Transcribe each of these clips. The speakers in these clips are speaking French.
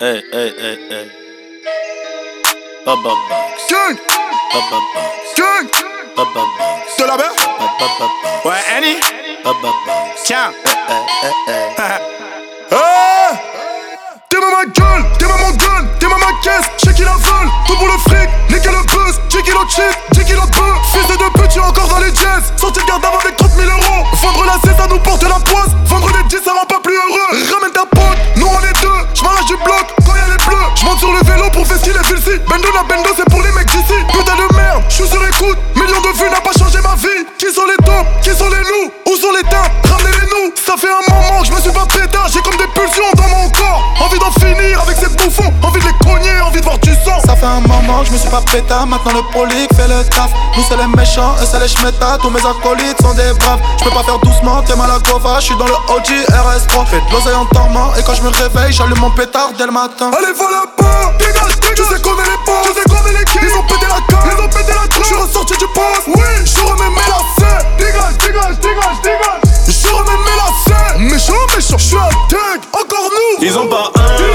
Hey, hey, hey, hey. Baba Box. Gang. Baba Box. Gang. Baba Box. De la mer. Baba Box. Ouais, Annie. Baba Box. Tiens. Hey. T'es ma gueule, t'es ma gueule, t'es ma caisse, j'ai qui la veulent, tout pour le fric, niquer le buzz, 10 kilos de shit, 10 kilos de bœuf, fils de deux petits encore dans les jazz, sorti de garde avec 30 000 euros, vendre la cesse ça nous porte la poisse, vendre les 10 ça rend pas plus heureux, ramène ta pote, nous on est deux, j'm'arrache du bloc, quand y'a les bleus, j'monte sur le vélo pour fester les villes-ci, Bendo la Bendo c'est pour les mecs d'ici, putain de merde, j'suis sur écoute, millions de vues n'a pas changé ma vie, qui sont les tops, qui sont les loups, où sont les teintes, ramenez-les nous, ça fait un moment que j'me suis pas pétard, j'ai comme des pulsions dans mon corps, envie d'en finir avec ces bouffons, envie de les cogner, envie de voir du sang. Ça fait un moment que je me suis pas pétard, maintenant le prolique fait le taf. Nous c'est les méchants, eux c'est les schmettas, tous mes acolytes sont des braves. Je peux pas faire doucement, t'es mal à Gova, je suis dans le OG RS3. Fais de l'oseille en dormant, et quand je me réveille, j'allume mon pétard dès le matin. Allez voilà pas, dégage, dégage. Tu sais qu'on est les boss, tu sais qu'on est l'équipe. Ils ont pété la carte, ils ont pété la trappe. Je suis ressorti du poste, oui, je remets mes lacets. Dégage, dégage, dégage, dégage. Je remets mes lacets. Méchant, méchant, je suis un tag, encore nous. Ils ont pas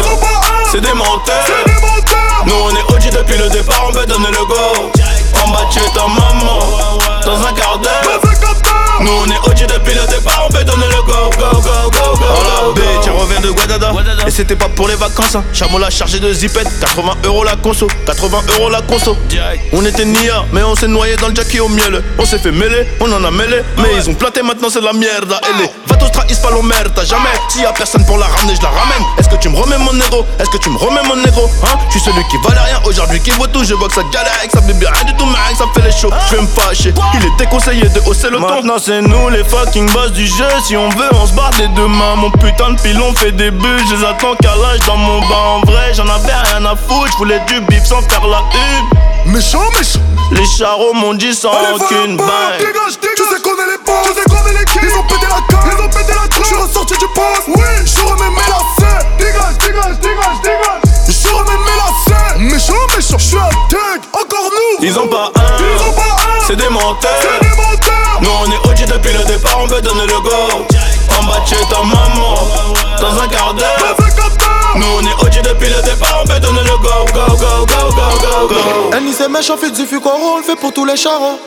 un, c'est des menteurs. C'est des menteurs. Nous on est OG depuis le départ, on peut donner le go. On bat chez ta maman, dans un quart d'heure. Dans un quart d'heure. Nous on est OG depuis le départ, on peut donner le go, go, go, go, go. Oh la bitch, on revient de Guadada. Et c'était pas pour les vacances, hein. Chameau l'a chargé de zipette, 80 € la conso, 80 € la conso. On était nia, mais on s'est noyé dans le jackie au miel. On s'est fait mêler, on en a mêlé, mais ils ont planté maintenant c'est de la merde. Et les vatos trahissent pas l'omerta, jamais. S'il y a personne pour la ramener, je la ramène. Est-ce que tu me remets mon négro? Est-ce que tu me remets mon négro? Hein? Je suis celui qui valait rien aujourd'hui, qui vaut tout. Je vois que ça galère, que ça fait bien rien du tout, mais ça fait les shows. Je vais me fâcher, il est déconseillé de hausser le ton. Maintenant c'est nous les fucking boss du jeu. Si on veut, on se barre des deux mains. Mon putain de pilon fait des bulles. Je les attends qu'à l'âge dans mon bain. En vrai, j'en avais rien à foutre. Je voulais du bif sans faire la une. Méchant, méchant. Les charros m'ont dit sans aucune bain. Dégage, dégage. Tu sais qu'on est les boss, tu sais qu'on est l'équipe. Ils ont pété la carte, ils ont pété la trappe. Je suis ressorti du poste, oui, je remets mes lacets. Dégage, dégage, dégage, dégage. Je remets mes lacets. Méchant, méchant, je suis un tag, encore nous. Ils ont pas un, c'est des menteurs. C'est des menteurs. Nous on est OG depuis le départ, on peut donner le go. En bas de chez ta maman, dans un quart d'heure. Dans un quart d'heure. Nous on est OG depuis le départ, on peut donner le go, go, go, go, go, go, go. Annie c'est méchant, fait du fucoro, on le fait pour tous les charros.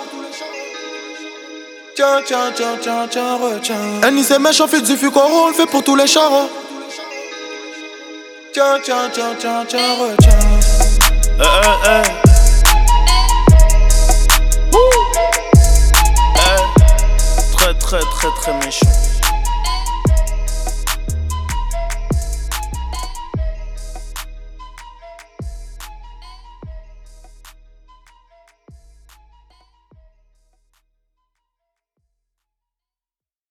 Tiens, tiens, tiens, tiens, tiens, retiens. Annie c'est méchant, fait du fucoro, on le fait pour tous les charros. Tiens, tiens, tiens, tiens, tiens, retiens. Très, très, très, très méchant.